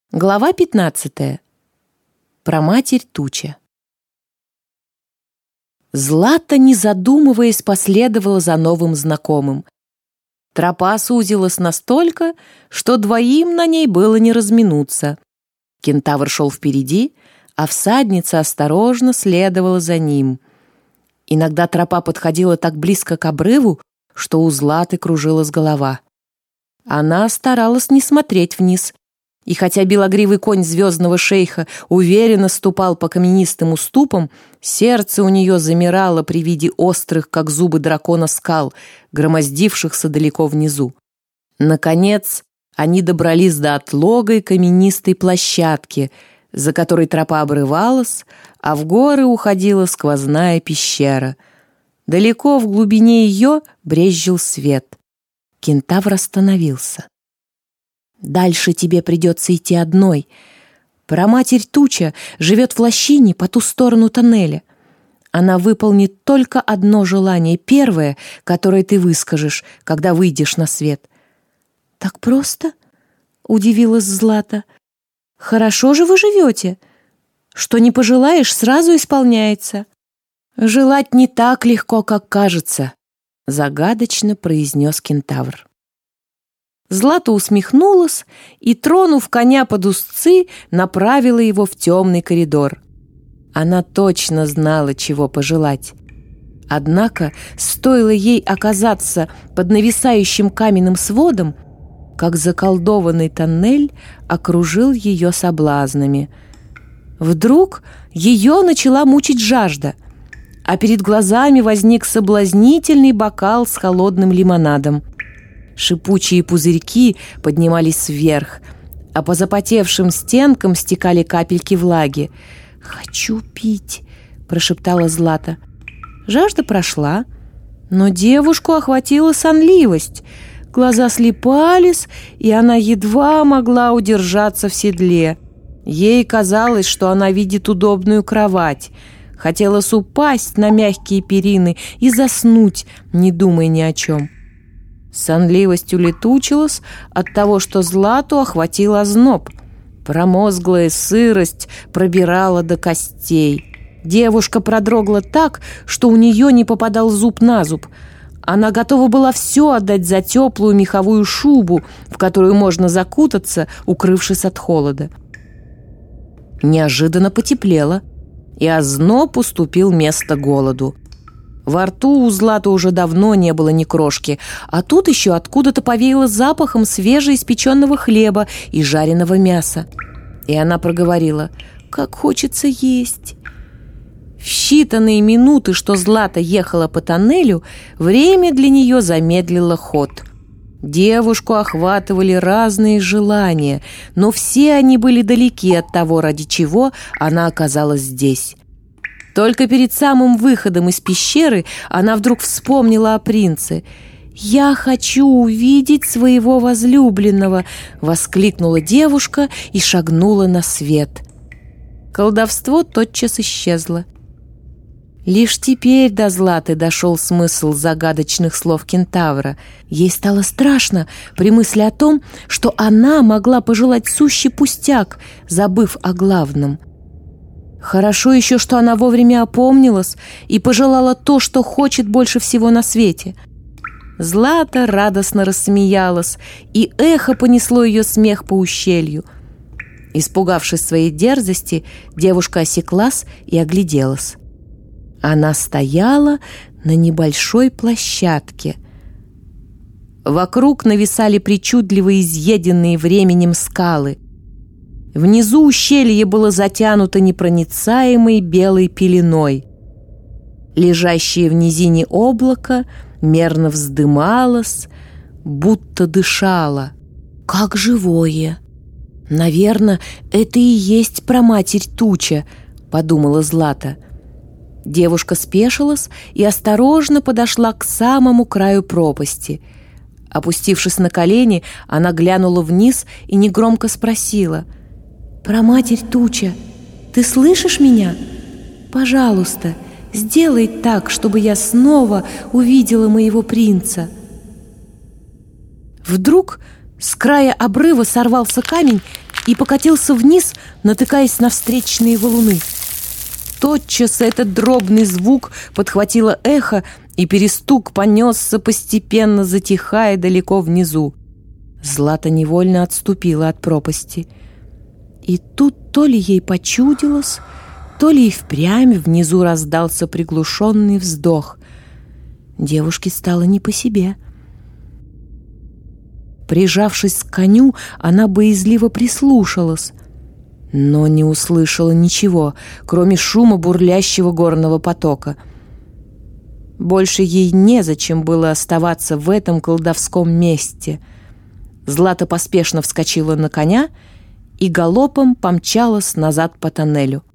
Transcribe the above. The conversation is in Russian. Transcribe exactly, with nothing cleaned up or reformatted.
Глава пятнадцатая. Проматерь Туча. Злата, не задумываясь, последовала за новым знакомым. Тропа сузилась настолько, что двоим на ней было не разминуться. Кентавр шел впереди, а всадница осторожно следовала за ним. Иногда тропа подходила так близко к обрыву, что у Златы кружилась голова. Она старалась не смотреть вниз, и хотя белогривый конь звездного шейха уверенно ступал по каменистым уступам, сердце у нее замирало при виде острых, как зубы дракона, скал, громоздившихся далеко внизу. Наконец, они добрались до отлогой каменистой площадки, за которой тропа обрывалась, а в горы уходила сквозная пещера. Далеко в глубине ее брезжил свет. Кентавр остановился. «Дальше тебе придется идти одной. Проматерь Туча живет в лощине по ту сторону тоннеля. Она выполнит только одно желание, первое, которое ты выскажешь, когда выйдешь на свет». «Так просто?» — удивилась Злата. «Хорошо же вы живете. Что не пожелаешь, сразу исполняется». «Желать не так легко, как кажется», — загадочно произнес кентавр. Злата усмехнулась и, тронув коня под узцы, направила его в темный коридор. Она точно знала, чего пожелать. Однако, стоило ей оказаться под нависающим каменным сводом, как заколдованный тоннель окружил ее соблазнами. Вдруг ее начала мучить жажда, а перед глазами возник соблазнительный бокал с холодным лимонадом. Шипучие пузырьки поднимались вверх, а по запотевшим стенкам стекали капельки влаги. «Хочу пить», — прошептала Злата. Жажда прошла, но девушку охватила сонливость. Глаза слипались, и она едва могла удержаться в седле. Ей казалось, что она видит удобную кровать. Хотелось упасть на мягкие перины и заснуть, не думая ни о чем. Сонливость улетучилась от того, что Злату охватил озноб. Промозглая сырость пробирала до костей. Девушка продрогла так, что у нее не попадал зуб на зуб. Она готова была все отдать за теплую меховую шубу, в которую можно закутаться, укрывшись от холода. Неожиданно потеплело, и озноб уступил место голоду. Во рту у Златы уже давно не было ни крошки, а тут еще откуда-то повеяло запахом свежеиспеченного хлеба и жареного мяса. И она проговорила: «Как хочется есть!» В считанные минуты, что Злата ехала по тоннелю, время для нее замедлило ход. Девушку охватывали разные желания, но все они были далеки от того, ради чего она оказалась здесь. Только перед самым выходом из пещеры она вдруг вспомнила о принце. «Я хочу увидеть своего возлюбленного!» — воскликнула девушка и шагнула на свет. Колдовство тотчас исчезло. Лишь теперь до Златы дошел смысл загадочных слов кентавра. Ей стало страшно при мысли о том, что она могла пожелать сущий пустяк, забыв о главном. Хорошо еще, что она вовремя опомнилась и пожелала то, что хочет больше всего на свете. Злата радостно рассмеялась, и эхо понесло ее смех по ущелью. Испугавшись своей дерзости, девушка осеклась и огляделась. Она стояла на небольшой площадке. Вокруг нависали причудливо изъеденные временем скалы. Внизу ущелье было затянуто непроницаемой белой пеленой. Лежащее в низине облако мерно вздымалось, будто дышало. «Как живое! Наверное, это и есть Проматерь Туча», — подумала Злата. Девушка спешилась и осторожно подошла к самому краю пропасти. Опустившись на колени, она глянула вниз и негромко спросила: «Проматерь Туча, ты слышишь меня? Пожалуйста, сделай так, чтобы я снова увидела моего принца». Вдруг с края обрыва сорвался камень и покатился вниз, натыкаясь на встречные валуны. Тотчас этот дробный звук подхватило эхо, и перестук понесся постепенно, затихая далеко внизу. Злата невольно отступила от пропасти. И тут то ли ей почудилось, то ли и впрямь внизу раздался приглушенный вздох. Девушке стало не по себе. Прижавшись к коню, она боязливо прислушалась, но не услышала ничего, кроме шума бурлящего горного потока. Больше ей незачем было оставаться в этом колдовском месте. Злата поспешно вскочила на коня и галопом помчалась назад по тоннелю.